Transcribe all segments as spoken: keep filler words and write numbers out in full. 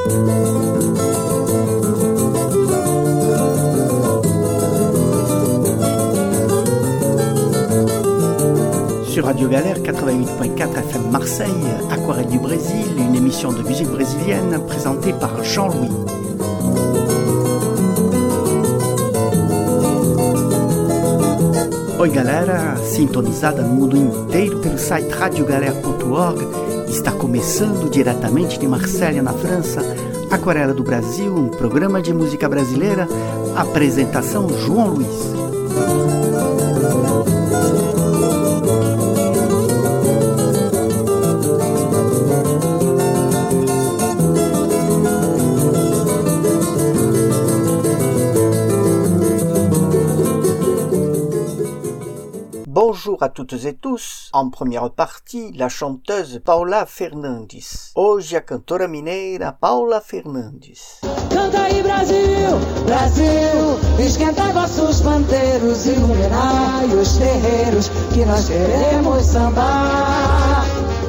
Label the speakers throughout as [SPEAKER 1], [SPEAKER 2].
[SPEAKER 1] Sur Radio Galère quatre-vingt-huit point quatre F M Marseille, Aquarelle du Brésil, une émission de musique brésilienne présentée par Jean-Louis. Oi galera, sintonizada no mundo inteiro pelo site radio galère ponto org, está começando diretamente de Marselha, na França, Aquarela do Brasil, um programa de música brasileira, apresentação João Luiz. Bonjour à toutes et tous. En première partie, la chanteuse Paula Fernandes. Hoje a cantora mineira Paula Fernandes.
[SPEAKER 2] Canta aí Brasil, Brasil, esquenta vossos pandeiros, iluminai os terreiros que nós queremos sambar.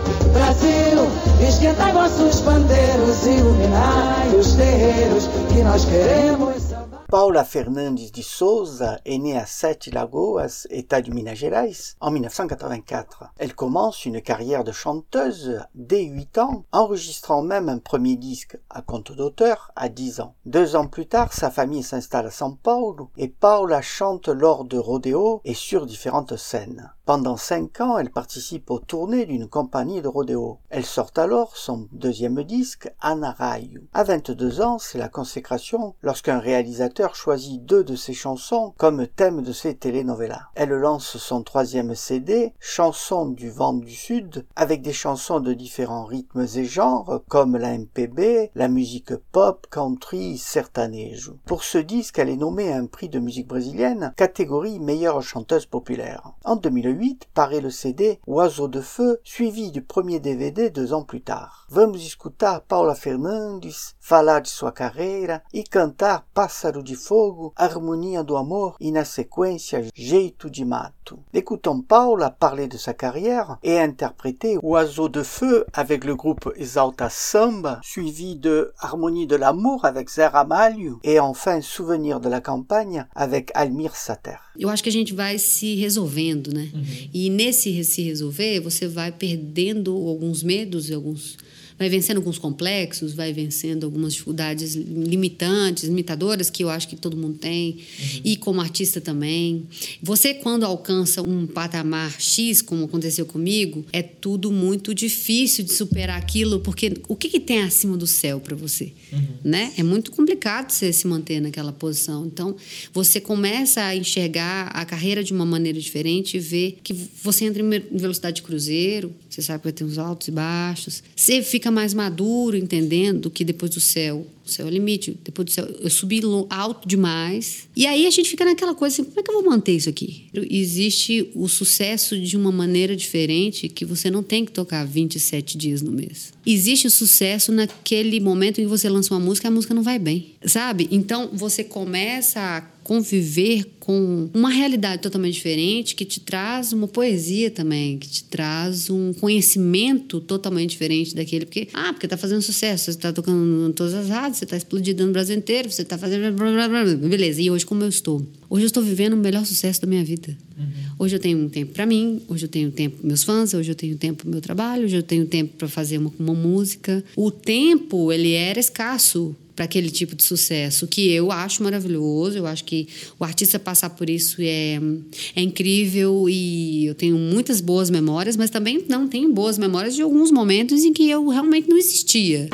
[SPEAKER 2] Brasil, esquenta vossos pandeiros, iluminai os terreiros que nós queremos sambar.
[SPEAKER 1] Paula Fernandes de Souza est née à Sete Lagoas, État du Minas Gerais, en dix-neuf cent quatre-vingt-quatre. Elle commence une carrière de chanteuse dès huit ans, enregistrant même un premier disque à compte d'auteur à dix ans. Deux ans plus tard, sa famille s'installe à São Paulo et Paula chante lors de rodéos et sur différentes scènes. Pendant cinq ans, elle participe aux tournées d'une compagnie de rodéo. Elle sort alors son deuxième disque, Ana Raio. À vingt-deux ans, c'est la consécration lorsqu'un réalisateur choisit deux de ses chansons comme thème de ses telenovelas. Elle lance son troisième C D, Chansons du vent du Sud, avec des chansons de différents rythmes et genres comme la M P B, la musique pop, country, sertanejo. Pour ce disque, elle est nommée à un prix de musique brésilienne, catégorie meilleure chanteuse populaire. En deux mille huit, paraît le C D Oiseau de Feu, suivi du premier D V D deux ans plus tard. Vamos escutar Paula Fernandes falar de sua carreira e cantar Pássaro de Fogo, Harmonia do Amor e na sequência Jeito de Mato. Écoutons Paula parler de sa carrière et interpréter Oiseau de Feu avec le groupe Exalta Samba, suivi de Harmonie de l'Amour avec Zé Ramalho et enfin Souvenir de la Campagne avec Almir Sater.
[SPEAKER 3] Eu acho que a gente vai se resolvendo, né? Uhum. E nesse se resolver, você vai perdendo alguns medos e alguns... vai vencendo alguns complexos, vai vencendo algumas dificuldades limitantes, limitadoras, que eu acho que todo mundo tem, uhum. E como artista também. Você, quando alcança um patamar X, como aconteceu comigo, é tudo muito difícil de superar aquilo, porque o que, que tem acima do céu para você? Uhum. Né? É muito complicado você se manter naquela posição. Então, você começa a enxergar a carreira de uma maneira diferente e ver que você entra em velocidade de cruzeiro, você sabe que vai ter uns altos e baixos, você fica mais maduro, entendendo que depois do céu, o céu é o limite, depois do céu eu subi alto demais, e aí a gente fica naquela coisa assim, como é que eu vou manter isso aqui? Existe o sucesso de uma maneira diferente, que você não tem que tocar vinte e sete dias no mês. Existe o sucesso naquele momento em que você lança uma música e a música não vai bem, sabe? Então você começa a conviver com uma realidade totalmente diferente, que te traz uma poesia também, que te traz um conhecimento totalmente diferente daquele, porque, ah, porque tá fazendo sucesso, você tá tocando em todas as rádios, você tá explodindo no Brasil inteiro, você tá fazendo... Beleza, e hoje como eu estou? Hoje eu estou vivendo o melhor sucesso da minha vida. Uhum. Hoje eu tenho um tempo para mim, hoje eu tenho tempo para meus fãs, hoje eu tenho tempo para o meu trabalho, hoje eu tenho tempo para fazer uma, uma música. O tempo, ele era escasso para aquele tipo de sucesso, que eu acho maravilhoso. Eu acho que o artista passar por isso é, é incrível, e eu tenho muitas boas memórias, mas também não tenho boas memórias de alguns momentos em que eu realmente não existia.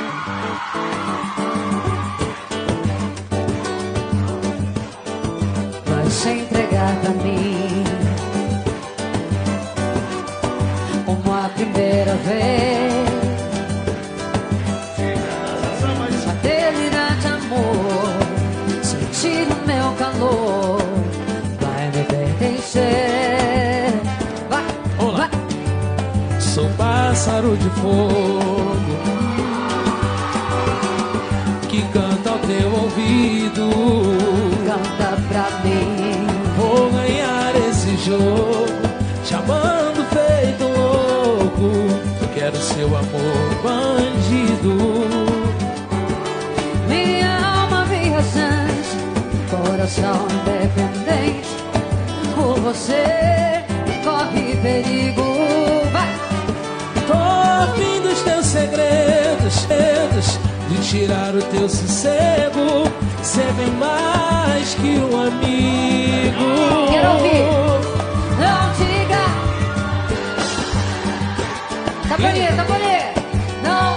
[SPEAKER 2] Vai se entregar pra mim como a primeira vez. Calor vai me pertencer. Vai,
[SPEAKER 4] olá. Vai. Sou pássaro de fogo que canta ao teu ouvido.
[SPEAKER 2] Canta pra mim.
[SPEAKER 4] Vou ganhar esse jogo, te amando feito louco. Quero seu amor bandido.
[SPEAKER 2] coração independente por você corre perigo. Vai!
[SPEAKER 4] Tô afim dos teus segredos, segredos, de tirar o teu sossego. Cê vem mais que um amigo.
[SPEAKER 2] Quero ouvir. Não diga. Tá bonito, tá bonito. Não.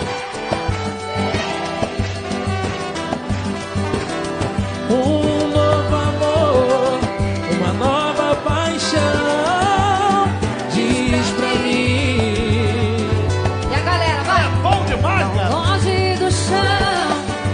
[SPEAKER 4] Um novo amor, uma nova paixão. Diz pra mim.
[SPEAKER 2] E a galera, vai.
[SPEAKER 5] É bom demais, cara.
[SPEAKER 2] Longe do chão.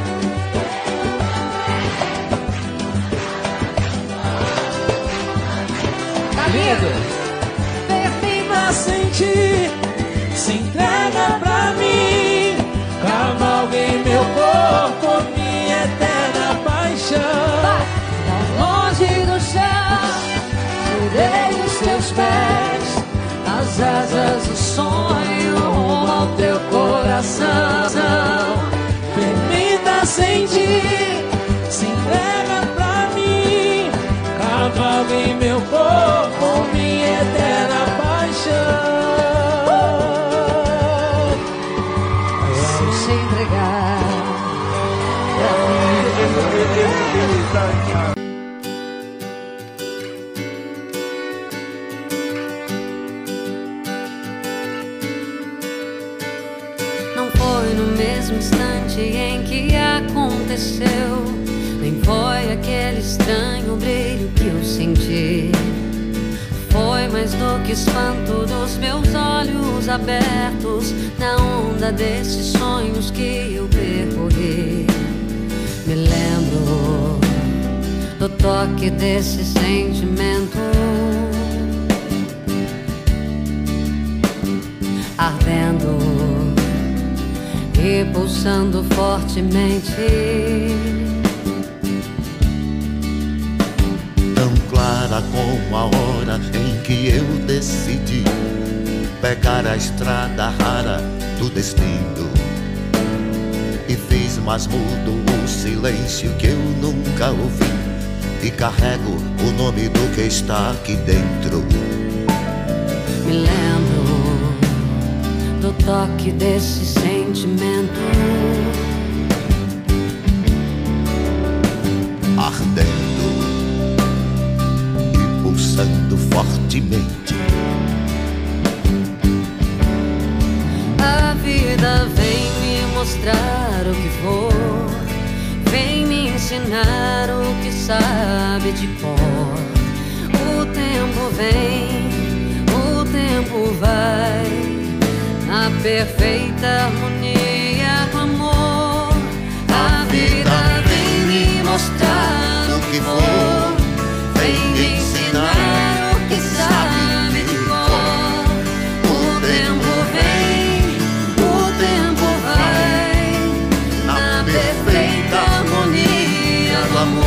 [SPEAKER 2] Tá lindo.
[SPEAKER 4] Pra sentir, se entrega pra mim. Cavalga em meu corpo, minha eterna paixão.
[SPEAKER 2] Vai. Longe do chão. Tirei dos seus pés as asas do sonho rumo ao teu coração.
[SPEAKER 4] Permita sentir, se entrega pra mim. Cavalga em meu corpo, minha eterna paixão.
[SPEAKER 2] Se entregar pra
[SPEAKER 3] Não foi no mesmo instante em que aconteceu, nem foi aquele estranho brilho que eu senti. Foi mais do que espanto dos meus olhos abertos na onda desses sonhos que eu percorri. Me lembro do toque desse sentimento ardendo e pulsando fortemente.
[SPEAKER 6] Tão clara como a hora em que eu decidi pegar a estrada rara do destino, e fiz mais mudo o silêncio que eu nunca ouvi, e carrego o nome do que está aqui dentro.
[SPEAKER 3] Me lembro do toque desse sentimento
[SPEAKER 6] ardendo e pulsando fortemente.
[SPEAKER 3] A vida vem me mostrar o que for, vem me ensinar o que sabe de cor. O tempo vem, o tempo vai, na perfeita harmonia do amor. A vida vem me mostrar o que for, vem me ensinar o que sabe de cor. O tempo vem, o tempo vai, na perfeita harmonia do amor.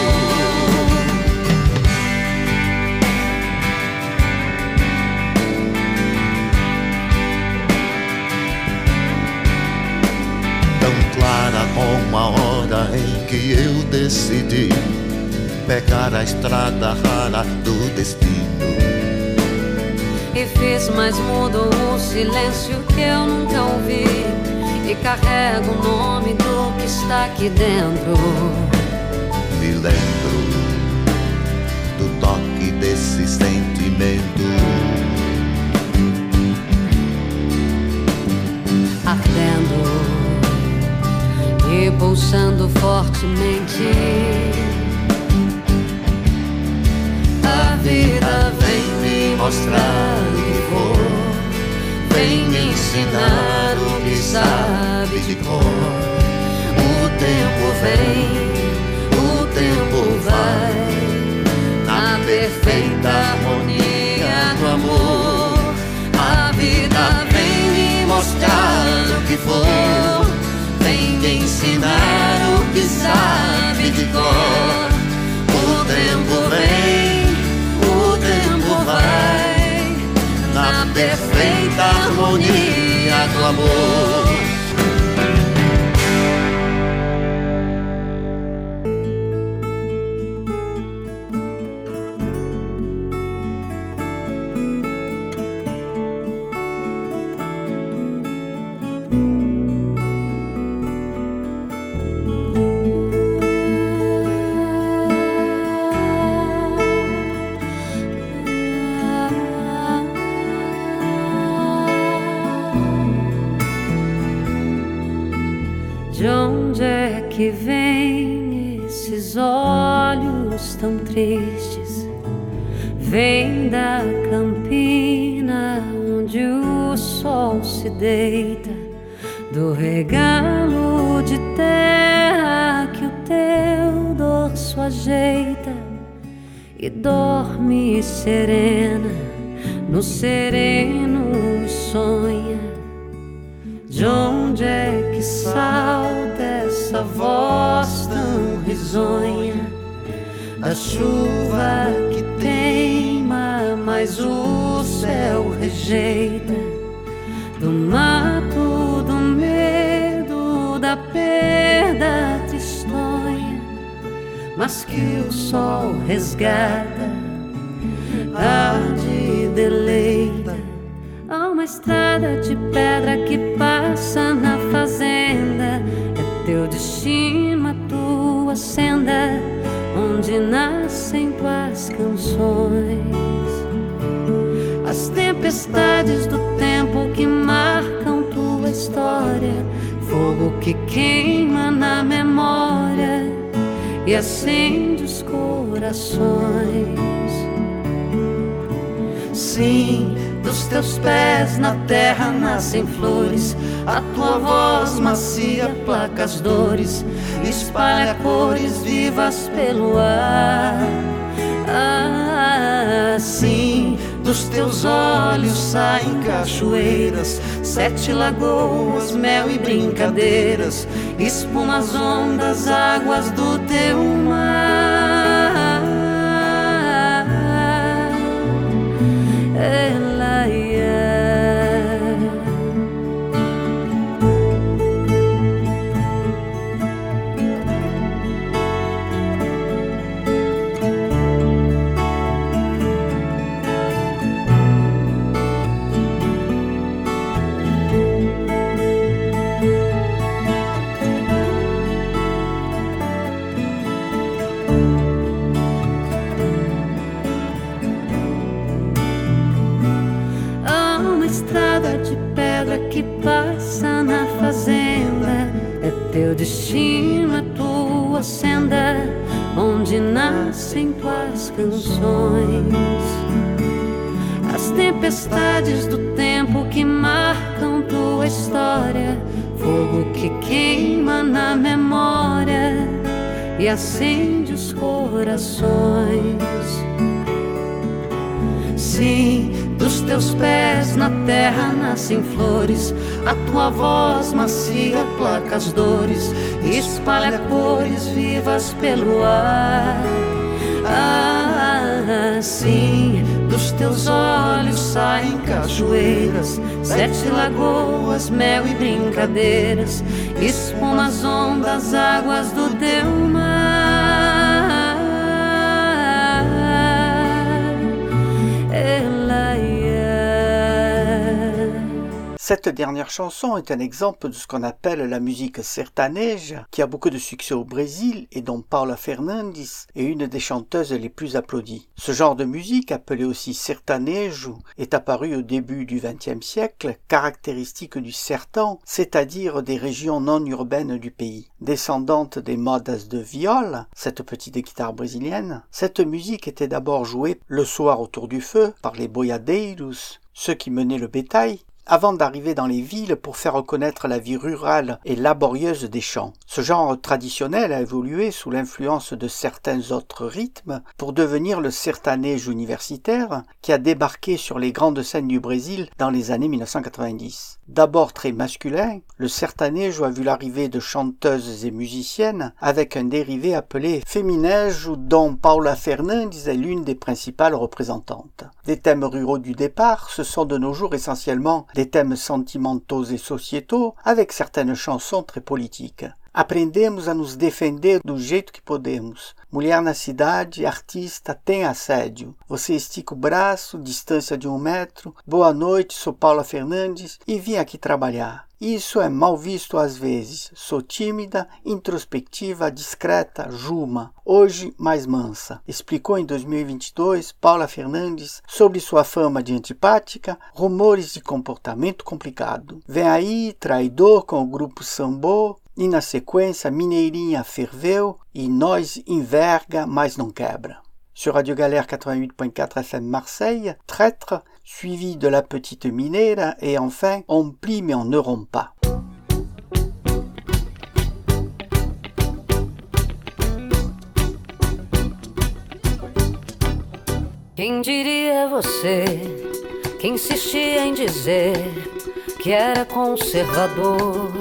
[SPEAKER 6] Clara como a hora em que eu decidi pegar a estrada rara do destino,
[SPEAKER 3] E fiz mais mudo o silêncio que eu nunca ouvi, e carrego o nome do que está aqui dentro.
[SPEAKER 6] me lembro do toque desse sentimento
[SPEAKER 3] Ardendo e pulsando fortemente. A vida vem me mostrar o que for, vem me ensinar o que sabe de cor. O tempo vem, o tempo vai, na perfeita harmonia do amor. A vida vem me mostrar o que for, vem me ensinar o que sabe de cor. O tempo vem, o tempo vai, na perfeita harmonia do amor.
[SPEAKER 2] onde é que vem esses olhos tão tristes? Vem da campina onde o sol se deita, do regalo de terra que o teu dorso ajeita, e dorme serena no sereno e sonha. De onde é que salta essa voz tão risonha? Da chuva que teima, mas o céu rejeita, do mato, do medo, da perda tristonha, mas que o sol resgata, tarde deleita. Há uma estrada de pedra que passa na fazenda, é teu destino, a tua senda, onde nascem tuas canções. As tempestades do tempo que marcam tua história, fogo que queima na memória e acende os corações. Sim, dos teus pés na terra nascem flores, a tua voz macia placa as dores, espalha cores vivas pelo ar. Ah, sim, dos teus olhos saem cachoeiras, sete lagoas, mel e brincadeiras, espuma as ondas, águas do teu mar. Ela ia. Que passa na fazenda, é teu destino, a tua senda, onde nascem tuas canções. As tempestades do tempo que marcam tua história, fogo que queima na memória e acende os corações. Sim, dos teus pés na terra nascem flores, a tua voz macia placa as dores, espalha cores vivas pelo ar. Ah, sim, dos teus olhos saem cachoeiras, sete lagoas, mel e brincadeiras, espuma as ondas, águas do teu mar.
[SPEAKER 1] Cette dernière chanson est un exemple de ce qu'on appelle la musique sertaneja, qui a beaucoup de succès au Brésil et dont Paula Fernandes est une des chanteuses les plus applaudies. Ce genre de musique, appelé aussi sertanejo, est apparu au début du vingtième siècle, caractéristique du sertão, c'est-à-dire des régions non urbaines du pays. Descendante des modas de viola, cette petite guitare brésilienne, cette musique était d'abord jouée le soir autour du feu par les boiadeiros, ceux qui menaient le bétail, avant d'arriver dans les villes pour faire reconnaître la vie rurale et laborieuse des champs. Ce genre traditionnel a évolué sous l'influence de certains autres rythmes pour devenir le sertanejo universitaire qui a débarqué sur les grandes scènes du Brésil dans les années mille neuf cent quatre-vingt-dix. D'abord très masculin, le sertanejo a vu l'arrivée de chanteuses et musiciennes avec un dérivé appelé feminejo dont Paula Fernandes est l'une des principales représentantes. Des thèmes ruraux du départ, ce sont de nos jours essentiellement des thèmes sentimentaux et sociétaux, avec certaines chansons très politiques. Aprendemos a nos defender do jeito que podemos. Mulher na cidade, artista, tem assédio. Você estica o braço, distância de um metro. Boa noite, sou Paula Fernandes e vim aqui trabalhar. Isso é mal visto às vezes. Sou tímida, introspectiva, discreta, Juma. Hoje, mais mansa. Explicou em dois mil e vinte e dois Paula Fernandes sobre sua fama de antipática, rumores de comportamento complicado. Vem aí, traidor com o grupo Sambô, E na sequência, Mineirinha ferveu e Nós enverga, mas não quebra. Sur Radio Galère quatre-vingt-huit point quatre F M Marseille, Traître, suivi de La Petite Mineira et enfin On plie mais on ne rompt pas.
[SPEAKER 2] Quem diria você que insistia em dizer que era conservador,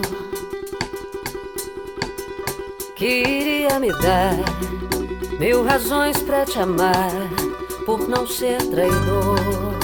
[SPEAKER 2] que iria me dar mil razões pra te amar por não ser traidor.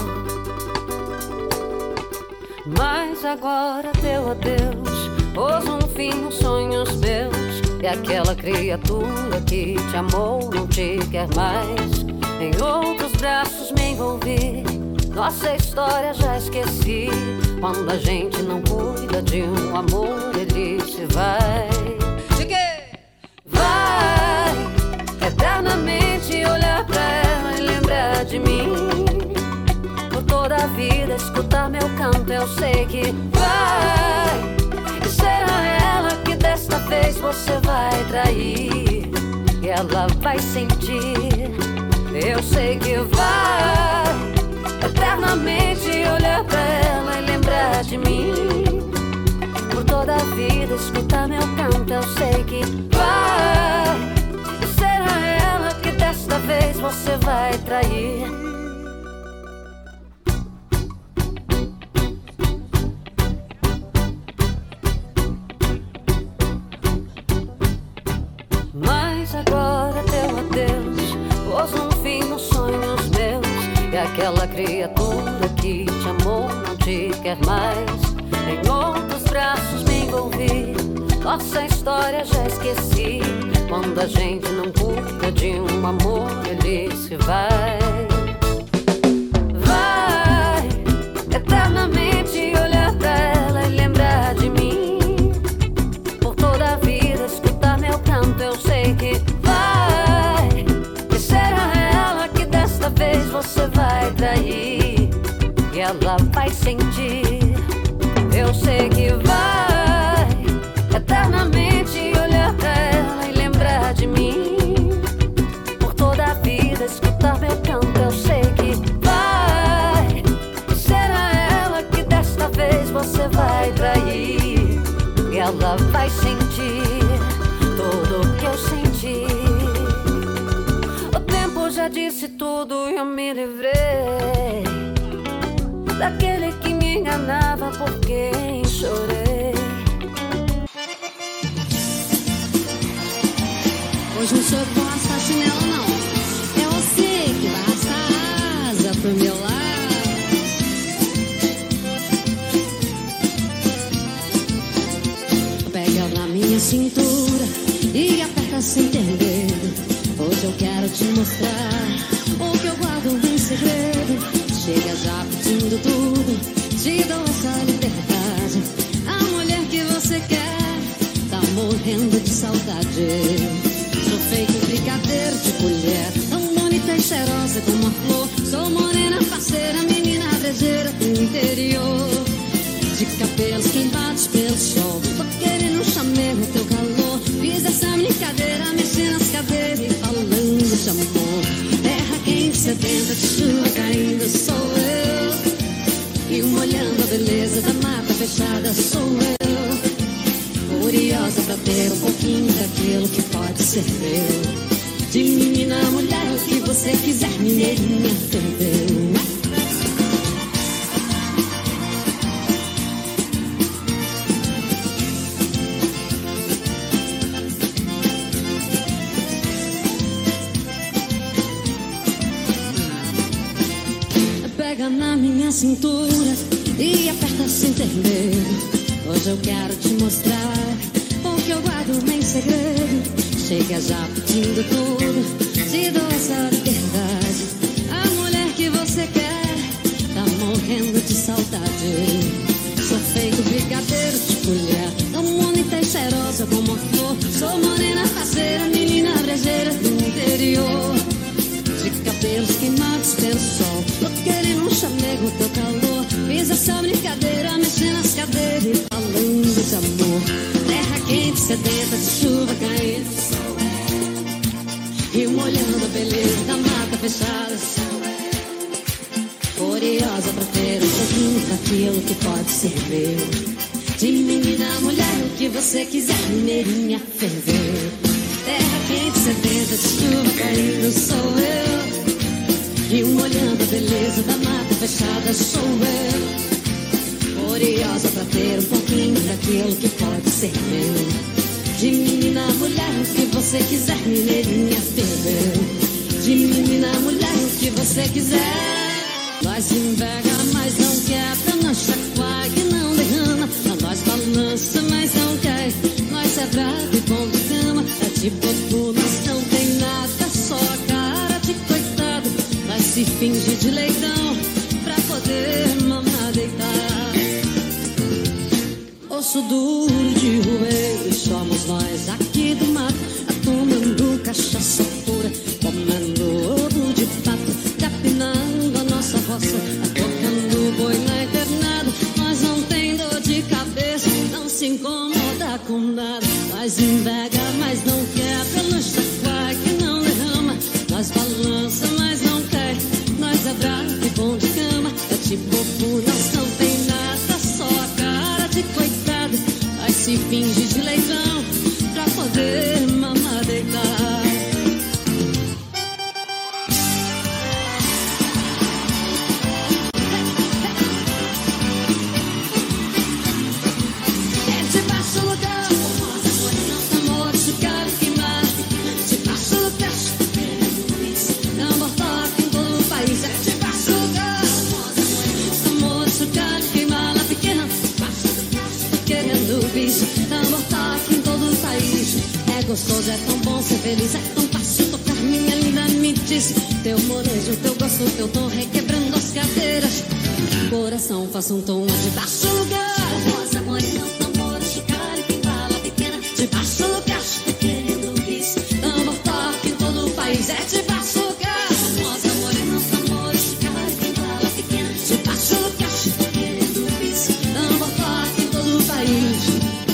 [SPEAKER 2] Mas agora teu adeus pôs um fim nos sonhos meus, e aquela criatura que te amou não te quer mais. Em outros braços me envolvi, nossa história já esqueci. Quando a gente não cuida de um amor, ele se vai. De quê? Vai eternamente olhar pra ela e lembrar de mim. Por toda a vida escutar meu canto, eu sei que vai. E será ela que desta vez você vai trair, e ela vai sentir. Eu sei que vai eternamente olhar pra ela e lembrar de mim. Por toda a vida escutar meu canto, eu sei que vai. E será ela que desta vez você vai trair. Mas agora teu adeus pôs um fim nos sonhos meus, e aquela criatura que te amou não te quer mais. Em outros braços me envolvi, nossa história já esqueci. Quando a gente não cuida de um amor, ele se vai. Vai eternamente olhar pra ela e lembrar de mim. Por toda a vida escutar meu canto, eu sei que vai. E será ela que desta vez você vai trair, e ela vai sentir. Eu sei que vai eternamente olhar pra ela e lembrar de mim. Por toda a vida escutar meu canto, eu sei que vai. E será ela que desta vez você vai trair, e ela vai sentir tudo o que eu senti. O tempo já disse tudo e eu me livrei daquele que me enganava por quem chorei.
[SPEAKER 3] Hoje não sou bom assar chinelo, não. É você que vai assar asa pro meu lado. Pega na minha cintura e aperta sem ter medo. Hoje eu quero te mostrar o que eu guardo em segredo. Chega já pedindo tudo, te dou essa liberdade. A mulher que você quer tá morrendo de saudade. Sou feito brigadeiro de colher, tão bonita e cheirosa como a flor. Sou morena, parceira, menina brejeira do interior, de cabelos queimados pelo sol. Tô querendo um chamego, teu calor. Fiz essa brincadeira, mexendo nas cadeiras e falando de amor. Terra quente, sedenta de chuva caindo, sou eu. E molhando a beleza da mata fechada, sou eu. Curiosa pra ter um pouquinho daquilo que pode ser meu. De menina a mulher, o que você quiser, mineirinha, perdeu. Pega na minha cintura e aperta sem ter medo. Hoje eu quero te mostrar o que eu guardo em segredo. Chega já pedindo tudo, te dou essa liberdade. A mulher que você quer tá morrendo de saudade. Sou feito brigadeiro de colher, tão bonita e cheirosa como a flor. Sou morena, parceira, menina brejeira do interior, de cabelos queimados pelo sol. Tô querendo um chamego, teu calor. Fiz essa brincadeira, mexendo nas cadeiras e falando de amor. Terra quente,
[SPEAKER 2] sedenta de chuva caindo, e molhando a beleza da mata fechada, curiosa pra ter um pouquinho daquilo que pode ser meu. De menina a mulher, o que você quiser, mineirinha ferver. Terra quente, sedenta de chuva caindo, sou eu. E molhando a beleza da mata fechada, sou eu. Curiosa pra ter um pouquinho daquilo que pode ser meu. De menina a mulher, o que você quiser, mineirinha ferver. De menina a mulher, o que você quiser. Nós invega, mas não quebra, não chacoalha, que não derrama. Nós balança, mas não cai. Nós é bravo e bom de cama. É de bobo, nós não tem nada, só a cara de coitado. Nós se finge de leitão pra poder mamar deitar. Osso duro de roer, somos nós aqui do mato, tomando cachaça pura, comendo ovo de pato, capinando a nossa roça, tocando boi na internada. Nós não tem dor de cabeça, não se incomoda com nada. Nós invega, mas não quebra, não chacoalha, que não derrama. Nós balança, mas não cai. Nós é bravo e bom de cama. É tipo bobo, nós não tem nada, só a cara de coitado. Nós se finge de leitão pra poder mamar deitar. Gostoso, é tão bom ser feliz, é tão fácil tocar, minha linda, me diz. Teu morejo, teu gosto, teu tom, requebrando as cadeiras. Coração, faça um tom de baixo lugar. Rosa, morena, tambor, chocalho, quem fala pequena. De baixo lugar, querendo bis. Tambor toque em todo o país, é de baixo lugar. Rosa, morena, tambor, chocalho, quem fala pequena. De baixo lugar, querendo bis. Tambor toque em todo o país.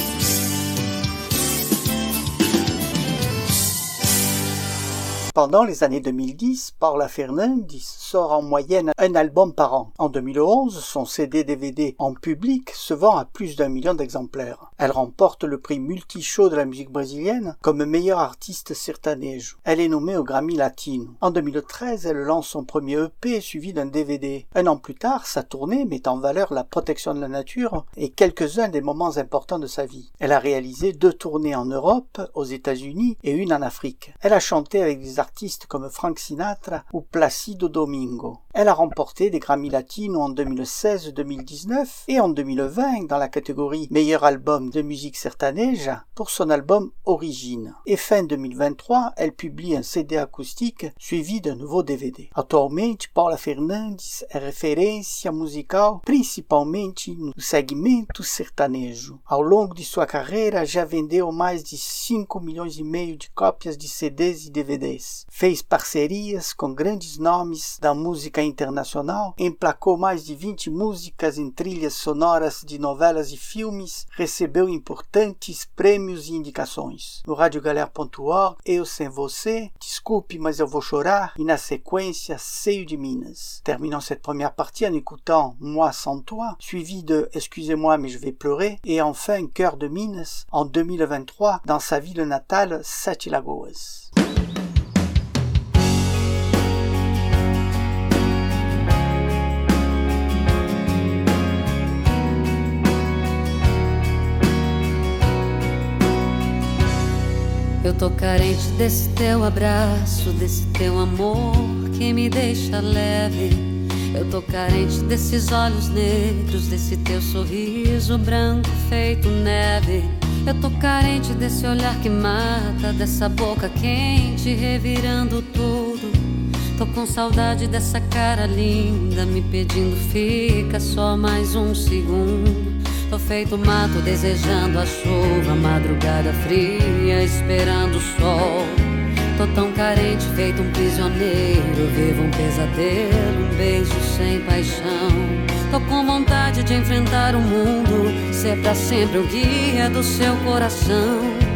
[SPEAKER 1] Pendant les années deux mille dix, Paula Fernandes sort en moyenne un album par an. En deux mille onze, son C D D V D en public se vend à plus d'un million d'exemplaires. Elle remporte le prix Multishow de la musique brésilienne comme meilleure artiste sertanejo. Elle est nommée au Grammy Latino. En deux mille treize, elle lance son premier E P suivi d'un D V D. Un an plus tard, sa tournée met en valeur la protection de la nature et quelques-uns des moments importants de sa vie. Elle a réalisé deux tournées en Europe, aux États-Unis et une en Afrique. Elle a chanté avec des artistes comme Frank Sinatra ou Placido Domingo. Elle a remporté des Grammy Latino en deux mille seize deux mille dix-neuf et en deux mille vingt dans la catégorie Meilleur album de musique sertaneja pour son album Origine. Et fin deux mille vingt-trois, elle publie un C D acoustique suivi d'un nouveau D V D. Atualmente, Paula Fernandes é referência musical principalmente no segmento sertanejo. Ao longo de sua carreira já vendeu mais de cinco milhões e meio de cópias de C Ds e D V Ds. Fez parcerias com grandes nomes da música internacional, emplacou mais de vinte músicas em trilhas sonoras de novelas e filmes, recebeu importantes prêmios e indicações. No rádio galera ponto org, Eu Sem Você, Desculpe, Mas Eu Vou Chorar, e na sequência, Seio de Minas. Terminons cette première partie en écoutant Moi Sans Toi, suivi de Excusez-moi mais je vais pleurer, et enfin Cœur de Minas en deux mille vingt-trois dans sa ville natale, Sete Lagoas.
[SPEAKER 2] Eu tô carente desse teu abraço, desse teu amor que me deixa leve. Eu tô carente desses olhos negros, desse teu sorriso branco feito neve. Eu tô carente desse olhar que mata, dessa boca quente revirando tudo. Tô com saudade dessa cara linda me pedindo fica só mais um segundo. Tô feito mato desejando a chuva, madrugada fria esperando o sol. Tô tão carente feito um prisioneiro, vivo um pesadelo, um beijo sem paixão. Tô com vontade de enfrentar o mundo, ser pra sempre o guia do seu coração.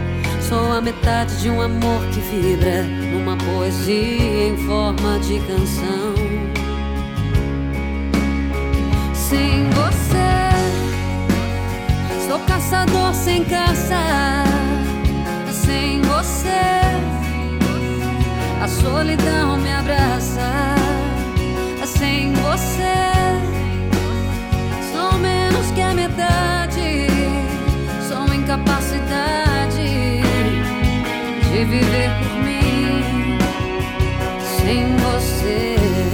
[SPEAKER 2] a metade de um amor que vibra numa poesia em forma de canção. Sem você, sou caçador sem caça. Sem você, a solidão me abraça. Sem você, sou menos que a metade. Sou incapacidade de viver por mim. Sem você,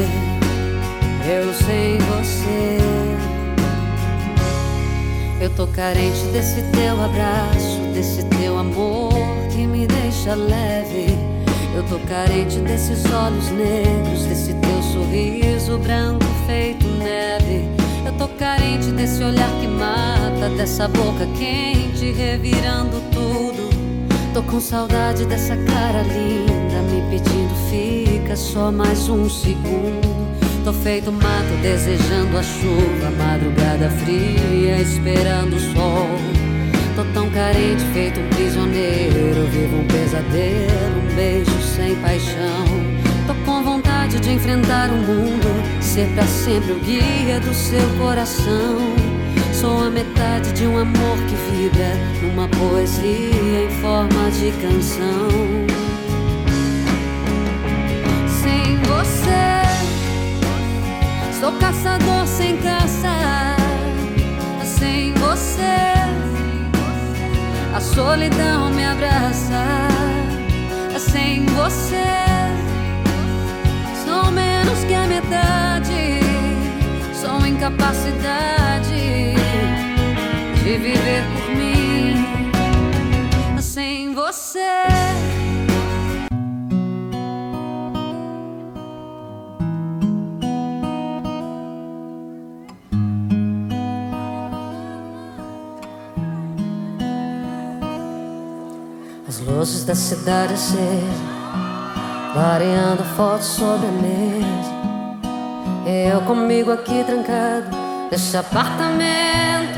[SPEAKER 2] eu sem você. Eu tô carente desse teu abraço, desse teu amor que me deixa leve. Eu tô carente desses olhos negros, desse teu sorriso branco feito neve. Eu tô carente desse olhar que mata, dessa boca quente revirando tudo. Tô com saudade dessa cara linda me pedindo fica só mais um segundo. Tô feito mato desejando a chuva, madrugada fria esperando o sol. Tô tão carente feito um prisioneiro, vivo um pesadelo, um beijo sem paixão. Tô com vontade de enfrentar o mundo, ser pra sempre o guia do seu coração. Sou a metade de um amor que vibra numa poesia em forma de canção. Sem você, sou caçador sem caça. Sem você, a solidão me abraça. Sem você, sou menos que a metade. Sou incapacidade de viver por mim. Sem você. As luzes da cidade acesas, clareando fotos sobre a mesa. Eu comigo aqui trancado nesse apartamento,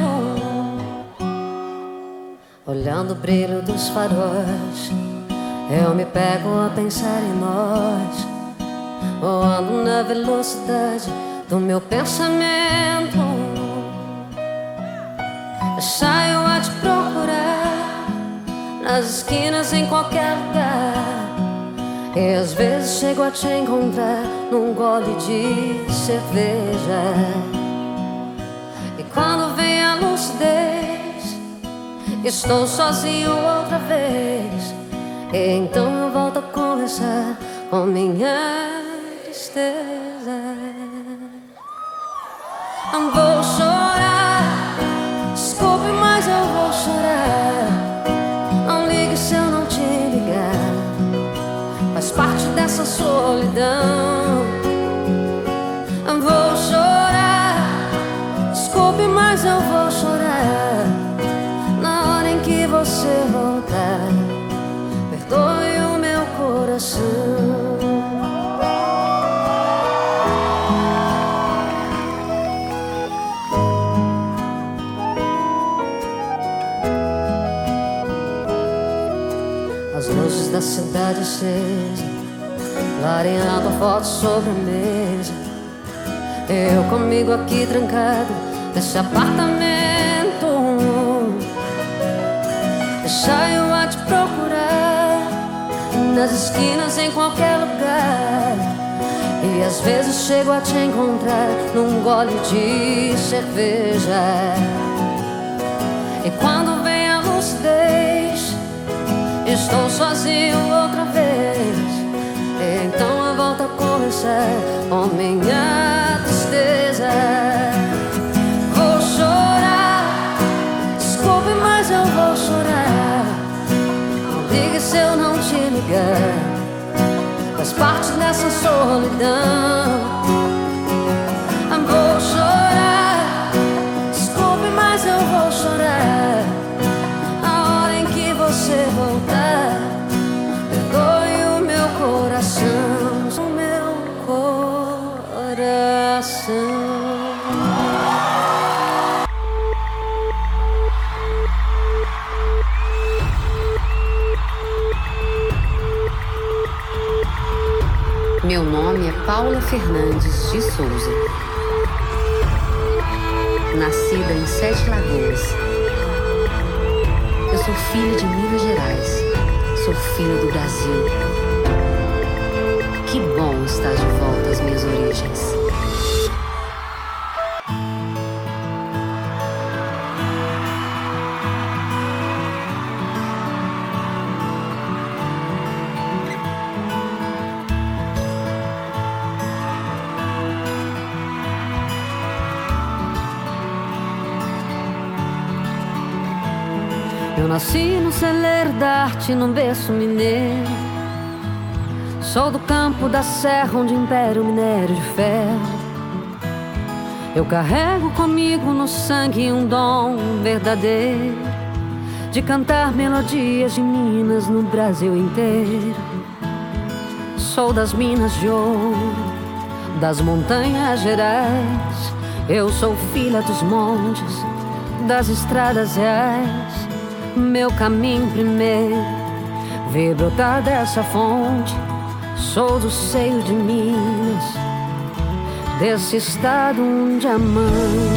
[SPEAKER 2] olhando o brilho dos faróis. Eu me pego a pensar em nós, voando na velocidade do meu pensamento. Eu saio a te procurar nas esquinas, em qualquer lugar. E às vezes chego a te encontrar num gole de cerveja. E quando vem a lucidez, estou sozinho outra vez. E então eu volto a conversar com minha tristeza. Não vou chorar, desculpe, mas eu vou chorar. Não ligue se eu não te ligar, faz parte dessa solidão. Eu vou chorar, desculpe, mas eu vou chorar. Na hora em que você voltar, perdoe o meu coração. As luzes da cidade acesa, clareando fotos sobre a mesa. Eu comigo aqui trancado nesse apartamento. Eu saio a te procurar nas esquinas, em qualquer lugar. E às vezes chego a te encontrar num gole de cerveja. E quando vem a lucidez, estou sozinho outra vez. Então eu volto a conversar com minha tristeza. Vou chorar, desculpe, mas eu vou chorar. Não ligue se eu não te ligar, faz parte dessa solidão. Vou chorar, desculpe, mas eu vou chorar. A hora em que você voltar, perdoe o meu coração, o meu coração.
[SPEAKER 3] Meu nome é Paula Fernandes de Souza. Nascida em Sete Lagoas. Eu sou filha de Minas Gerais. Sou filha do Brasil. Que bom estar de volta às minhas origens.
[SPEAKER 2] Eu nasci no celeiro da arte, num berço mineiro. Sou do campo da serra, onde impera o minério de ferro. Eu carrego comigo no sangue um dom verdadeiro de cantar melodias de Minas no Brasil inteiro. Sou das Minas de Ouro, das Montanhas Gerais. Eu sou filha dos montes, das estradas reais. Meu caminho primeiro veio brotar dessa fonte. Sou do seio de Minas, desse estado um diamante.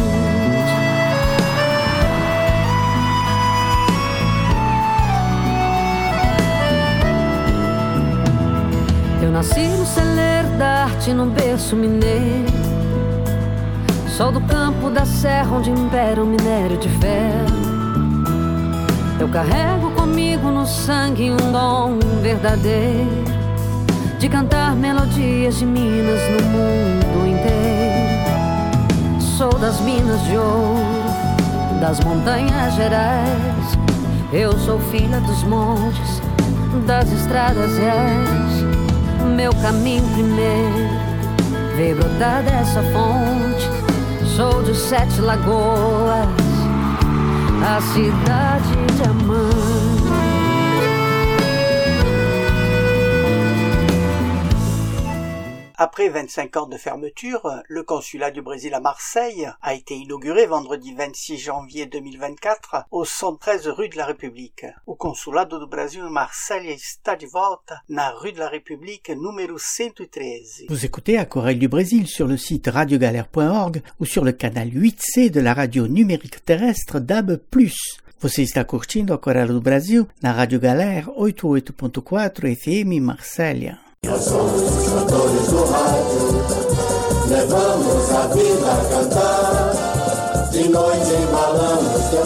[SPEAKER 2] Eu nasci no celeiro da arte, no berço mineiro. Sou do campo da serra, onde impera o minério de ferro. Eu carrego comigo no sangue um dom verdadeiro de cantar melodias de Minas no mundo inteiro. Sou das Minas de Ouro, das Montanhas Gerais. Eu sou filha dos montes, das estradas reais. Meu caminho primeiro veio brotar dessa fonte. Sou de Sete Lagoas, a cidade diamante.
[SPEAKER 1] Après vingt-cinq ans de fermeture, le consulat du Brésil à Marseille a été inauguré vendredi vingt-six janvier deux mille vingt-quatre au cent treize rue de la République. O Consulado do Brasil em Marseille está de volta na rue de la République número cento e treze.
[SPEAKER 5] Vous écoutez Aquarelle du Brésil sur le site radio galère point org ou sur le canal huit C de la radio numérique terrestre D A B plus. Você está curtindo Aquarela do Brasil na Rádio Galera oitenta e oito ponto quatro F M Marsella.
[SPEAKER 7] Nós somos os cantores do rádio, levamos a vida a cantar. De noite embalamos teu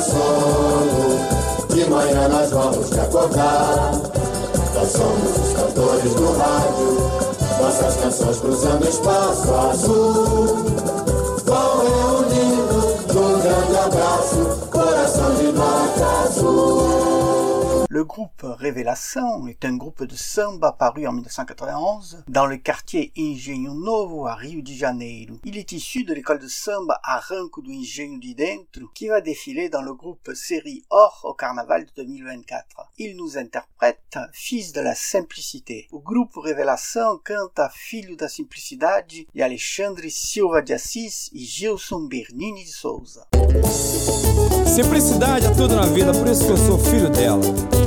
[SPEAKER 7] sono, de manhã nós vamos te acordar. Nós somos os cantores do rádio, nossas canções cruzando espaço azul. Vão reunindo num grande abraço, coração de norte azul.
[SPEAKER 1] Le groupe Révélation est un groupe de samba paru en mille neuf cent quatre-vingt-onze dans le quartier Engenho Novo à Rio de Janeiro. Il est issu de l'école de samba Arranco do Engenho de Dentro qui va défiler dans le groupe Série Or au carnaval de deux mille vingt-quatre. Il nous interprète Fils de la Simplicité. O grupo Révélation canta Filho da Simplicidade de Alexandre Silva de Assis e Gilson Bernini de Souza.
[SPEAKER 8] Simplicidade é tudo na vida, por isso que eu sou filho dela.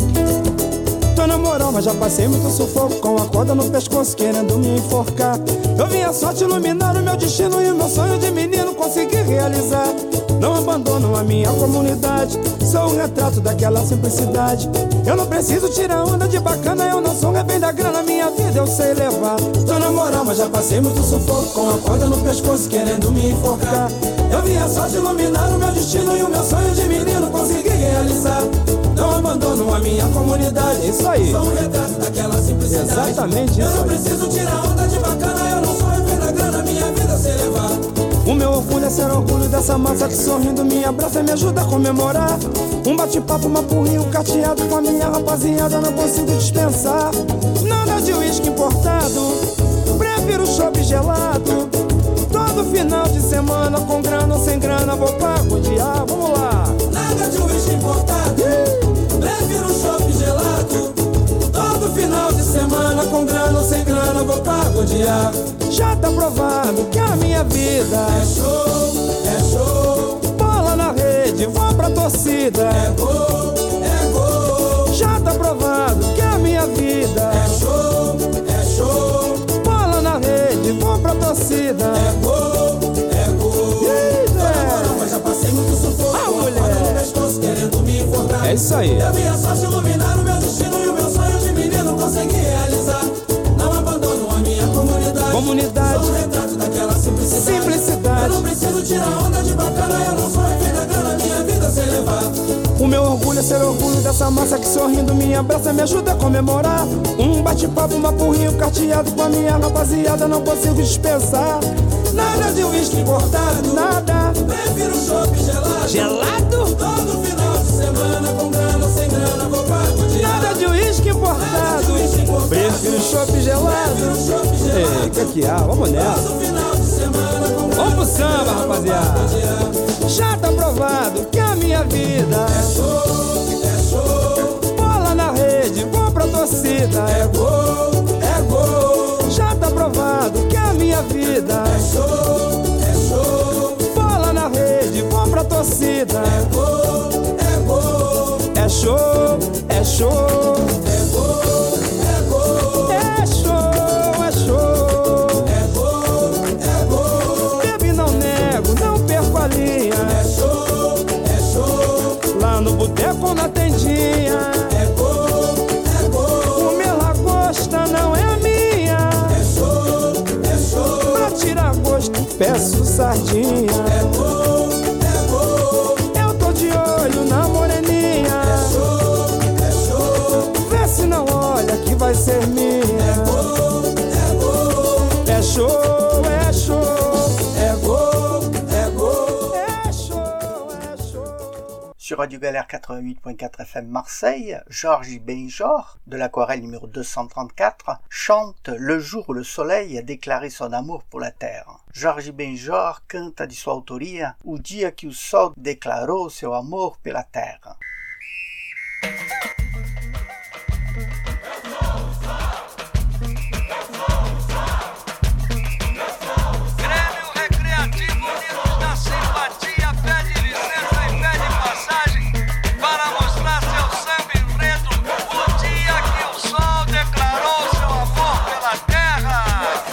[SPEAKER 8] Tô namorando, mas já passei muito sufoco, com a corda no pescoço querendo me enforcar. Eu vim a sorte iluminar o meu destino e o meu sonho de menino consegui realizar. Não abandono a minha comunidade, sou um retrato daquela simplicidade. Eu não preciso tirar onda de bacana, eu não sou um refém da grana, minha vida eu sei levar. Tô namorando, mas já passei muito sufoco, com a corda no pescoço querendo me enforcar. Eu vim a sorte iluminar o meu destino e o meu sonho de menino consegui realizar. Não abandono a minha comunidade, isso aí. Sou um retrato daquela simplicidade. Exatamente isso. Eu não preciso tirar onda de bacana, eu não sou refém da grana, minha vida eu sei levar. O meu orgulho é ser orgulho dessa massa que sorrindo me abraça e me ajuda a comemorar. Um bate-papo, uma porrinha, um cateado com a minha rapaziada, não consigo dispensar. Nada de uísque importado, prefiro chopp gelado. Todo final de semana, com grana ou sem grana, vou pagodear, vamos lá. Nada de uísque importado, prefiro chopp gelado. Todo final de semana, com grana ou sem grana, vou pagodear. Já tá provado que a minha vida é show, é show. Bola na rede, vou pra torcida. É gol, é gol. Já tá provado que a minha vida é show, é show. Bola na isso aí.
[SPEAKER 7] Eu vi a sorte iluminar o meu destino e o meu sonho de menino consegui realizar. Não abandono a minha comunidade.
[SPEAKER 8] Comunidade.
[SPEAKER 7] Sou um retrato daquela simplicidade.
[SPEAKER 8] Simplicidade.
[SPEAKER 7] Eu não preciso tirar onda de bacana, eu não sou refém da grana, minha vida sem levar.
[SPEAKER 8] O meu orgulho é ser orgulho dessa massa que sorrindo me abraça, me ajuda a comemorar. Um bate-papo, uma porrinho carteado com a minha rapaziada, não consigo dispensar.
[SPEAKER 7] Nada de uísque importado,
[SPEAKER 8] nada.
[SPEAKER 7] Prefiro chopp gelado.
[SPEAKER 8] Gelado?
[SPEAKER 7] Todo final de semana, com grana ou sem grana, vou pagodear.
[SPEAKER 8] Nada de uísque importado. Prefiro chopp gelado. Ei, que que há? Vamos nessa.
[SPEAKER 7] Todo final de semana, com grana.
[SPEAKER 8] Vamos pro samba, rapaziada. Já tá provado que a minha vida
[SPEAKER 7] é show, é show.
[SPEAKER 8] Bola na rede, vou pra torcida.
[SPEAKER 7] É gol, é gol.
[SPEAKER 8] Já tá provado que a minha vida
[SPEAKER 7] é show, é show.
[SPEAKER 8] Bola na rede, vou pra torcida.
[SPEAKER 7] É gol, é gol.
[SPEAKER 8] É show, é show.
[SPEAKER 7] É gol, é gol.
[SPEAKER 8] É show, é show.
[SPEAKER 7] É gol, é gol.
[SPEAKER 8] Bebe, não nego, não perco a linha.
[SPEAKER 7] É show, é show.
[SPEAKER 8] Lá no boteco, na tendinha.
[SPEAKER 7] É gol, é gol.
[SPEAKER 8] Comer lagosta não é a minha.
[SPEAKER 7] É show, é show.
[SPEAKER 8] Pra tirar gosto, peço sardinha.
[SPEAKER 7] É gol, é gol.
[SPEAKER 8] Eu tô de olho na moreninha.
[SPEAKER 7] É show, é show.
[SPEAKER 8] Vê se não olha que vai ser minha.
[SPEAKER 7] É gol, é gol.
[SPEAKER 8] É show, é show.
[SPEAKER 7] É gol, é gol.
[SPEAKER 8] É show, é show.
[SPEAKER 1] Sur Radio Galère quatre-vingt-huit point quatre F M Marseille, Georges Benjor, de l'aquarelle numéro deux cent trente-quatre, chante Le jour où le soleil a déclaré son amour pour la terre. Jorge Benjor canta di sua autoria O dia que o sol declarou seu amor pela terra.
[SPEAKER 9] Grêmio Recreativo Unidos da Simpatia pede licença e pede passagem para mostrar seu samba enredo o dia que o sol declarou seu amor pela terra.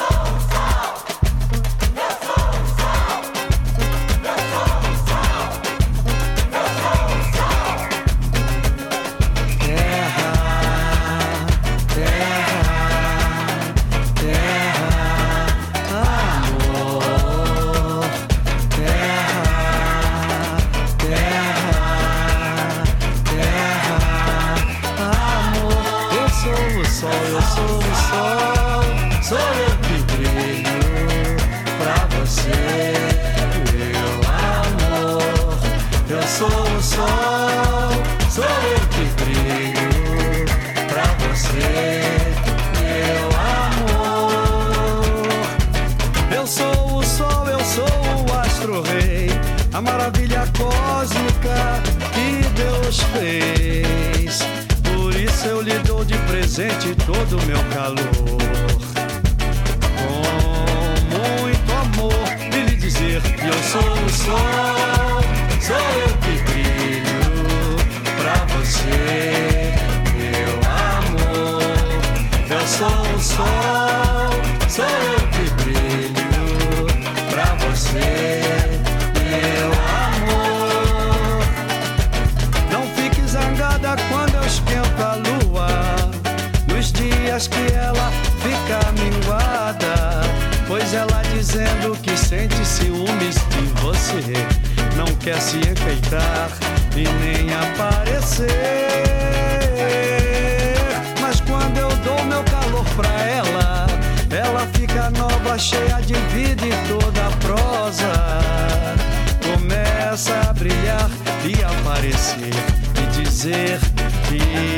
[SPEAKER 10] A maravilha cósmica que Deus fez. Por isso eu lhe dou de presente todo o meu calor. Com muito amor, e lhe dizer que eu sou o sol, sou eu que brilho pra você, meu amor. Eu sou o sol, sou eu que brilho pra você, meu amor. Não fique zangada quando eu esquento a lua, nos dias que ela fica minguada, pois ela dizendo que sente ciúmes de você, não quer se enfeitar e nem aparecer. Mas quando eu dou meu calor pra ela, ela fica nova, cheia de vida e toda prosa começa a brilhar e aparecer e dizer que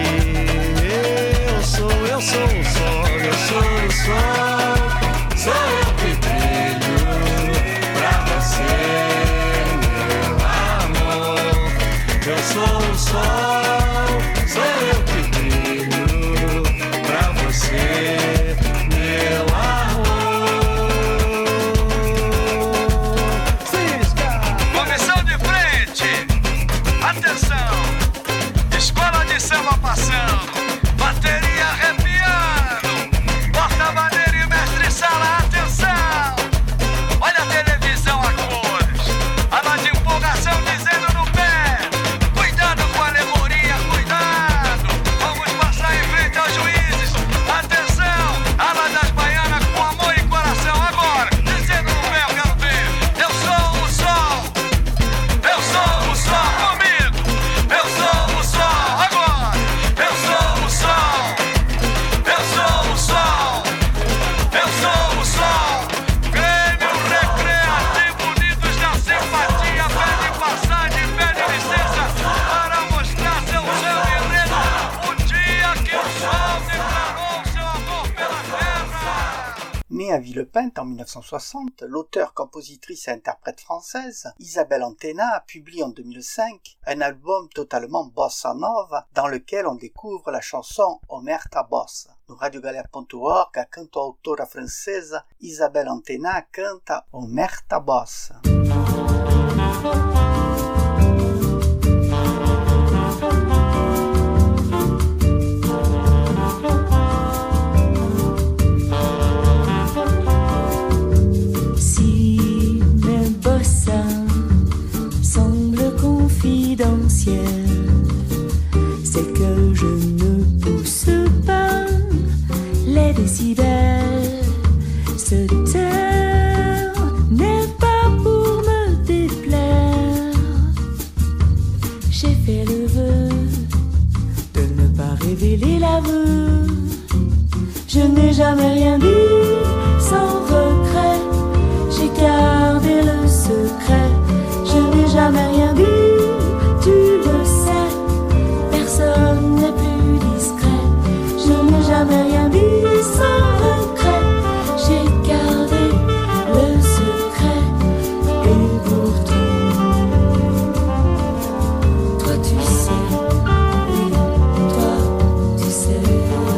[SPEAKER 10] eu sou, eu sou o sol, eu sou o sol, sou eu que brilho pra você, meu amor. Eu sou o sol, sou eu que brilho pra você, meu amor.
[SPEAKER 9] Comissão de frente, atenção, escola de samba passando, bateria arrepiando.
[SPEAKER 1] Née à Villepinte en mille neuf cent soixante, l'auteure, compositrice et interprète française Isabelle Antena publie en deux mille cinq un album totalement bossa nova dans lequel on découvre la chanson Omerta Bossa. No radiogalera ponto org, a cantautora francesa Isabelle Antena canta Omerta Bossa.
[SPEAKER 11] C'est que je ne pousse pas les décibels. Se taire n'est pas pour me déplaire. J'ai fait le vœu de ne pas révéler l'aveu. Je n'ai jamais rien dit sans regret. J'ai gardé le secret. Je n'ai jamais rien dit. Tu le sais, personne n'est plus discret. Je n'ai jamais rien dit sans regret. J'ai gardé le secret. Et pourtant, toi tu sais, oui, toi tu sais.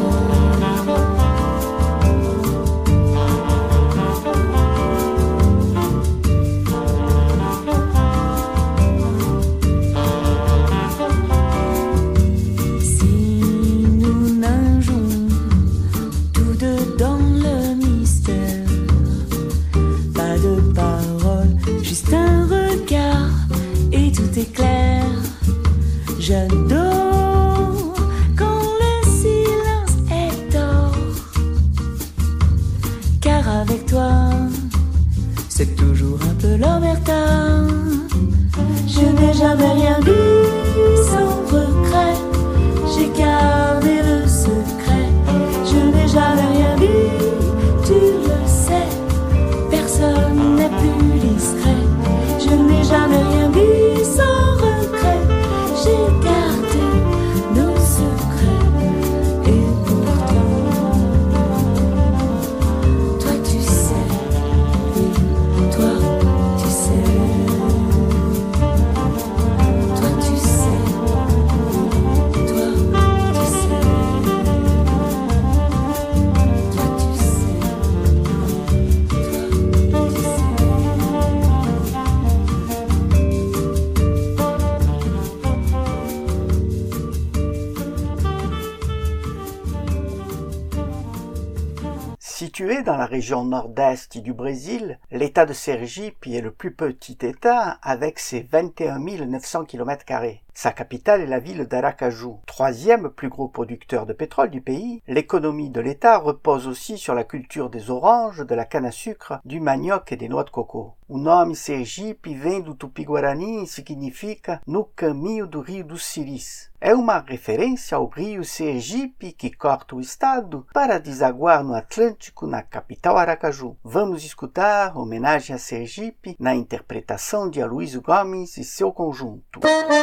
[SPEAKER 11] C'est clair, j'adore quand le silence est d'or. Car avec toi, c'est toujours un peu l'omerta. Je n'ai jamais rien dit sans regret. J'ai gardé le secret. Je n'ai jamais rien dit, tu le sais. Personne n'est plus discret. Je n'ai jamais rien dit sans regret. J'ai gardé nos secrets. Et pourtant, toi tu sais, oui, toi tu sais. Toi tu sais, oui, toi tu sais. Toi tu sais, toi tu sais.
[SPEAKER 1] Situé dans la région nord-est du Brésil, l'État de Sergipe est le plus petit État avec ses vingt et un mille neuf cents kilomètres carrés. Sa capitale est la ville d'Aracaju. Troisième plus gros producteur de pétrole du pays, l'économie de l'État repose aussi sur la culture des oranges, de la canne à sucre, du manioc et des noix de coco. O nome Sergipe vem do Tupi-Guarani e significa no caminho do Rio dos Siris. É uma referência ao rio Sergipe que corta o estado para desaguar no Atlântico na capital Aracaju. Vamos escutar homenagem a Sergipe na interpretação de Aloysio Gomes e seu conjunto.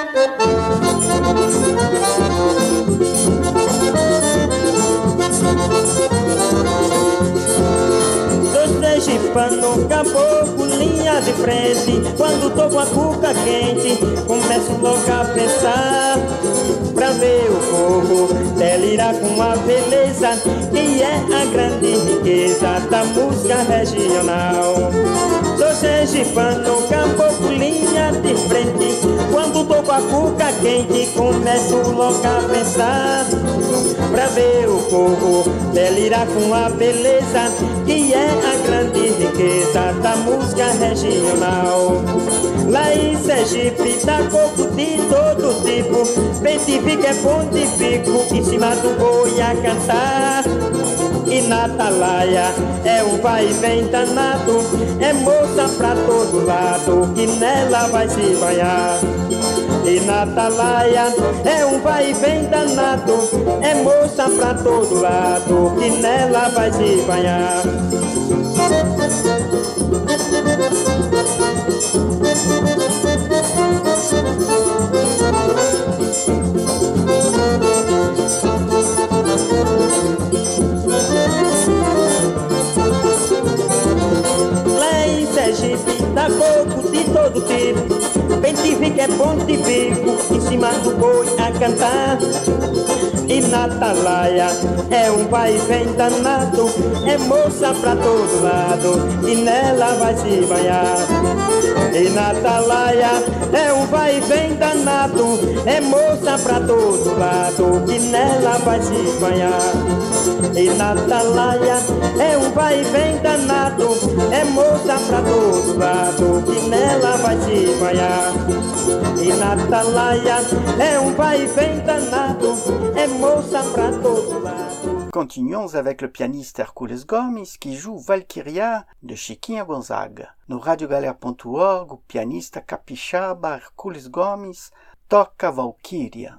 [SPEAKER 12] Sou sergipano, caboclo, linha de frente. Quando tô com a cuca quente, começo logo a pensar. Pra ver o povo delirar com a beleza que é a grande riqueza da música regional. Sou sergipano, caboclo, linha de frente. Quando tô com a cuca quente, começo logo a pensar. Pra ver o povo delirar com a beleza que é a grande riqueza da música regional. Lá em Sergipe dá coco de todo tipo. Bem-te-fica é bom de fico em cima do boi a cantar. E na atalaia é um vai e vem danado. É moça pra todo lado que nela vai se banhar. E na atalaia é um vai e vem danado. É moça pra todo lado que nela vai se banhar. cantar. E Natalaia é um vai e vem danado, é moça pra todo lado e nela vai se banhar. E Natalaia é um vai e vem danado, é moça pra todo lado e nela vai se banhar. E Natalaia é um vai e vem danado, é moça pra todo lado e nela vai se banhar. E Natalaia é um vai e vem danado, é moça pra todo lado.
[SPEAKER 1] Continuons avec le pianiste Hercules Gomes qui joue Valkyria de Chiquinha Gonzaga. No radiogalera ponto org, o pianista capixaba Hercules Gomes toca Valkyria.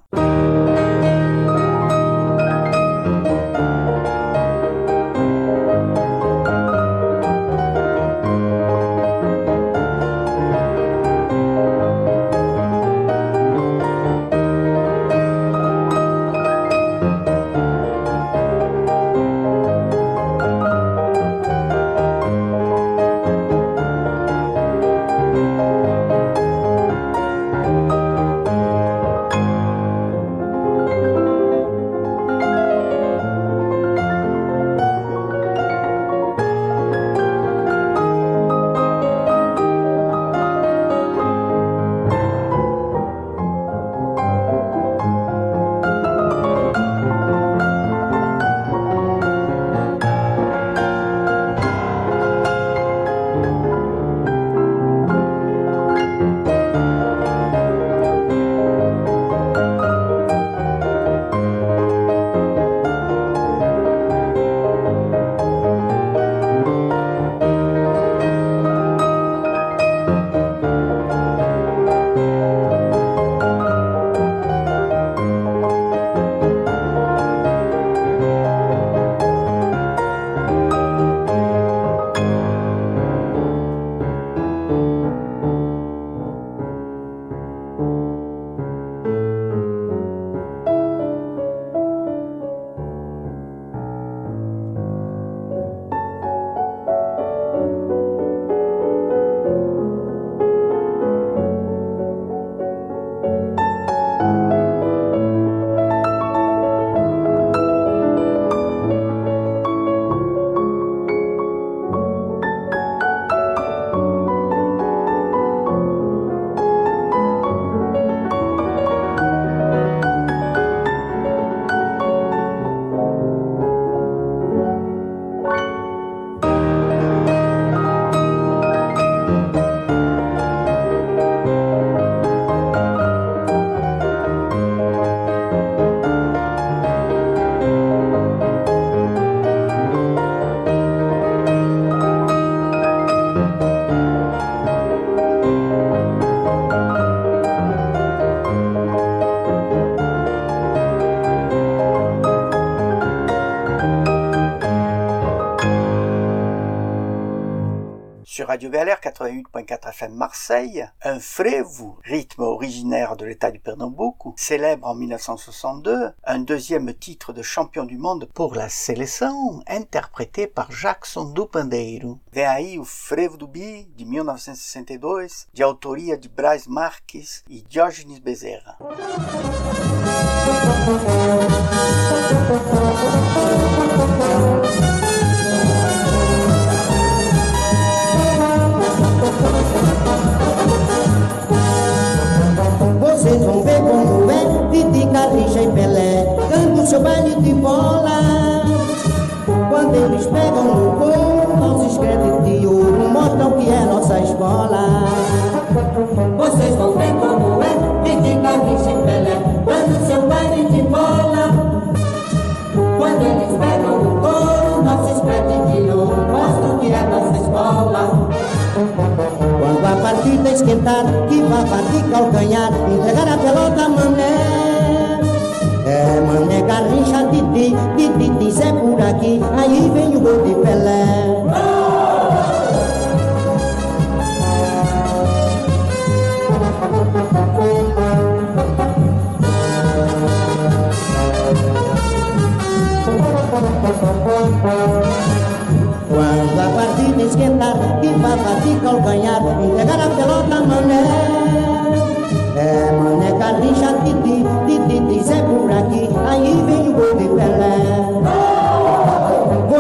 [SPEAKER 1] Sur Radio Galère quatre-vingt-huit point quatre F M Marseille, un frevo, rythme originaire de l'état du Pernambuco, célèbre en mille neuf cent soixante-deux un deuxième titre de champion du monde pour la séleção, interprété par Jackson do Pandeiro. Vem aí o Frevo do Bi, de mil novecentos e sessenta e dois, de autoria de Brás Marques e Diógenes Bezerra.
[SPEAKER 13] Vocês vão ver como é Titi, Garrincha e Pelé canta o seu baile de bola. Quando eles pegam no gol, não se escreve de ouro, mostram que é nossa escola. Vocês vão ver como é Titi, Garrincha e Pelé canta o seu baile de bola. Quando eles pegam no gol, não se escreve de ouro, mostram que é nossa escola. Quando a partida esquentar, que vá partir calcanhar, entregar a pelota a Mané. É Mané, Garrincha, Titi, Titi, Titi, é por aqui, aí vem o gol de Pelé. Quando a partida esquentar, que vá partir calcanhar, entregar a pelota a Mané. É Mané, Garrincha, Titi, Titi, Titi,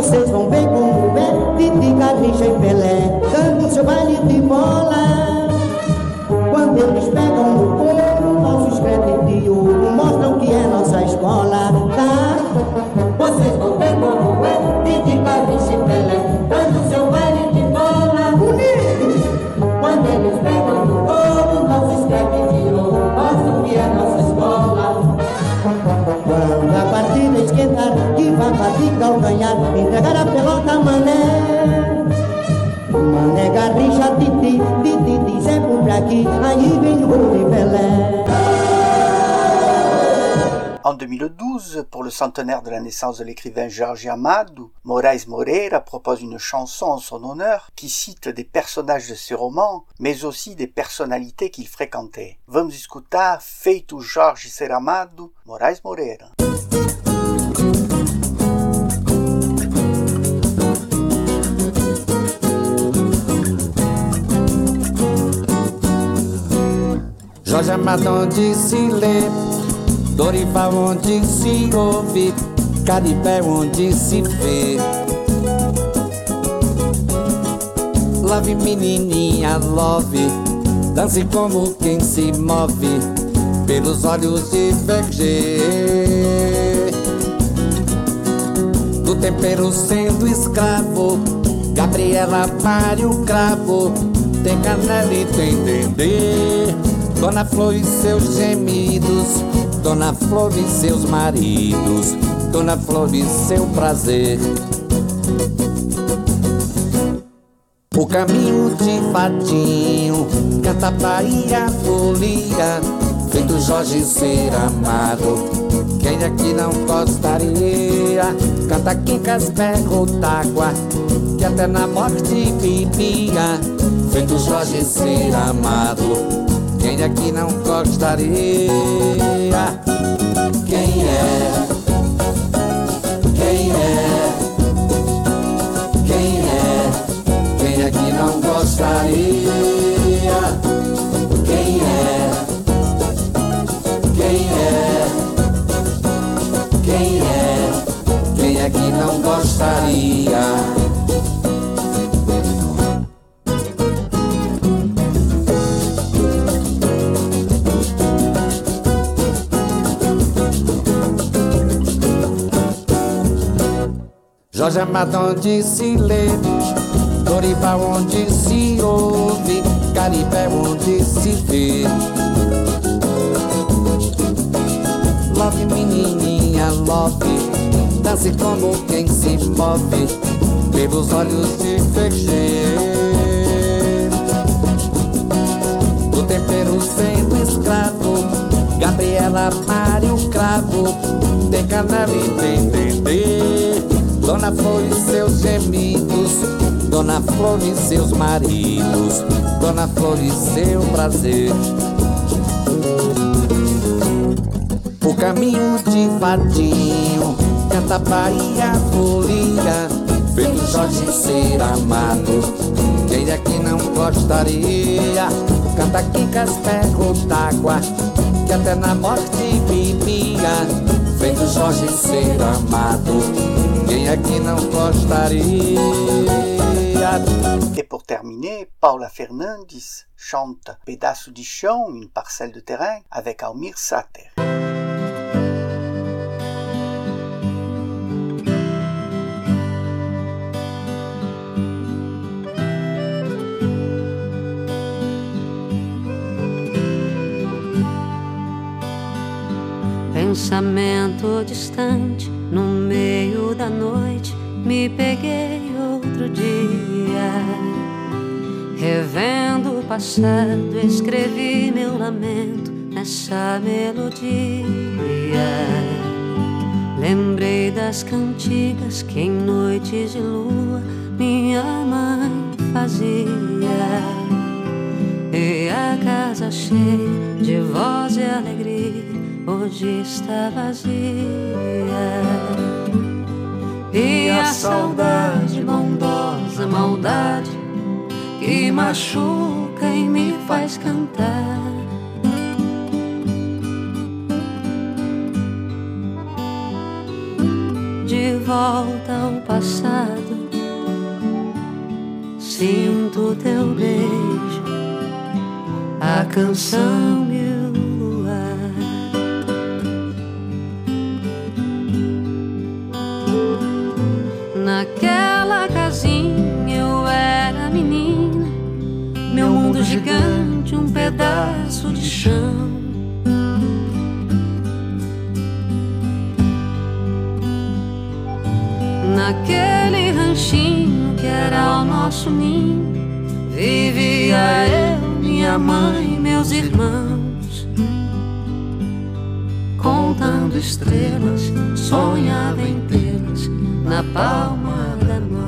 [SPEAKER 13] Vocês vão ver como é Titi, Garrincha e Pelé dando seu baile de bola. Quando eles pegam no couro nossos créditos de ouro, mostram que é nossa escola, tá? Vocês vão ver como é Titi, Garrincha e Pelé dando seu baile de bola. Bonito! Quando eles pegam no couro nossos créditos de ouro, mostram que é nossa escola. Quando a partida esquentar, que vai bater calcanhar, entregar a pelota a Mané. Mané, Garrincha, Titi, Titi, diz é por aqui, aí vem o gol de Pelé.
[SPEAKER 1] En deux mille douze, pour le centenaire de la naissance de l'écrivain Jorge Amado, Moraes Moreira propose une chanson en son honneur qui cite des personnages de ses romans, mais aussi des personnalités qu'il fréquentait. Vamos escutar Feito Jorge Ser Amado, Moraes Moreira.
[SPEAKER 14] Jorge Amado onde se lê, Dorival onde se ouve, Caribe onde se vê. Love menininha, love, dance como quem se move pelos olhos de Verger. Do tempero sendo escravo, Gabriela Mário Cravo, tem canela e tem dendê. Dona Flor e seus gemidos, Dona Flor e seus maridos, Dona Flor e seu prazer. O caminho de Fatinho, canta Bahia, folia, feito Jorge Ser Amado. Quem aqui não gostaria? Canta Quincas, berro d'água, que até na morte vivia, feito Jorge Ser Amado. Quem aqui não gostaria? Quem é? Quem é? Quem é? Quem aqui não gostaria? Quem é? Quem é? Quem é? Quem aqui não gostaria? Jorge Amado onde se lê, Dorival onde se ouve, Caribe onde se vê. Love menininha, love, dance como quem se move pelos olhos de Verger. Do tempero sendo escravo, Gabriela Mário Cravo, tem canela e tem dendê. Dona Flor e seus gemidos, Dona Flor e seus maridos, Dona Flor e seu prazer. O caminho de Vadinho, canta Bahia, folia, feito Jorge Ser Amado. Quem aqui não gostaria? Canta Quincas, berro d'água, que até na morte vivia, feito Jorge Ser Amado. Quem aqui não gostaria?
[SPEAKER 1] Et pour terminer, Paula Fernandes chante Pedaço de chão, une parcelle de terrain, avec Almir Sater.
[SPEAKER 2] Pensamento distante, no meio da noite, me peguei outro dia. Revendo o passado, escrevi meu lamento nessa melodia. Lembrei das cantigas que em noites de lua minha mãe fazia. E a casa cheia de voz e alegria hoje está vazia. E a saudade bondosa, maldade que machuca e me faz cantar. De volta ao passado. Sinto teu beijo, a canção e o luar. Naquela casinha eu era menina, meu mundo gigante, um pedaço de chão. Naquele ranchinho que era o nosso ninho, vivia eu, minha mãe e meus irmãos. Contando estrelas, sonhava em tê-las na palma da mão.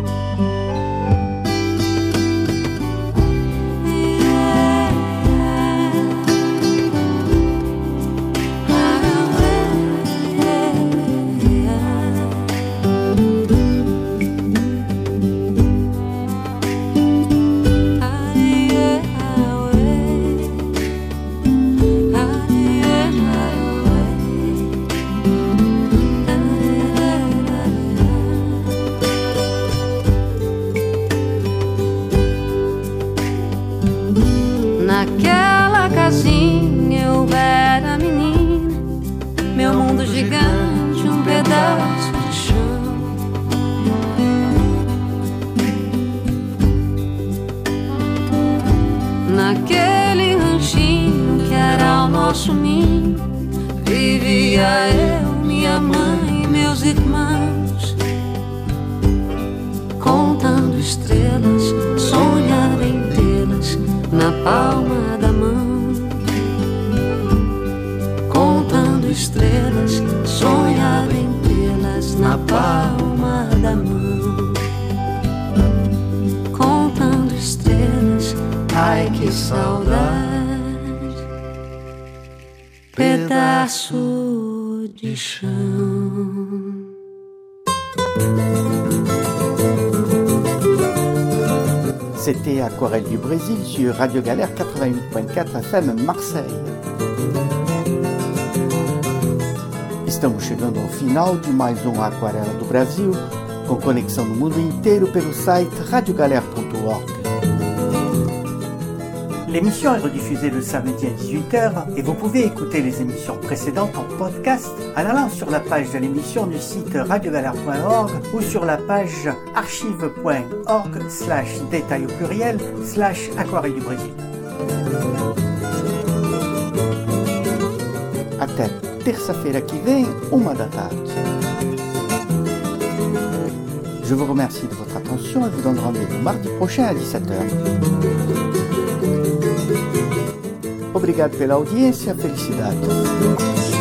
[SPEAKER 2] Naquela casinha eu era menina, meu mundo gigante, um pedaço de chão. Naquele ranchinho que era o nosso ninho, vivia eu, minha mãe e meus irmãos. Contando estrelas, sonhava em tê-las na palma da mão. Contando estrelas, sonhava em tê-las na palma da mão. Contando estrelas, ai que saudade, pedaço de chão.
[SPEAKER 1] C'était Aquarelle du Brésil sur Radio Galère quatre-vingt-huit point quatre F M Marseille. Estamos chegando ao final de mais um Aquarela do Brasil, com conexão no mundo inteiro pelo site radio galère ponto org. L'émission est rediffusée le samedi à dix-huit heures et vous pouvez écouter les émissions précédentes en podcast en allant sur la page de l'émission du site radio galère point org ou sur la page archive point org slash détail au pluriel slash Aquarelle du Brésil. Até terça-feira que vem, uma da tarde. Je vous remercie de votre attention et vous donne rendez-vous mardi prochain à dix-sept heures. Obrigado pela audiência, felicidade.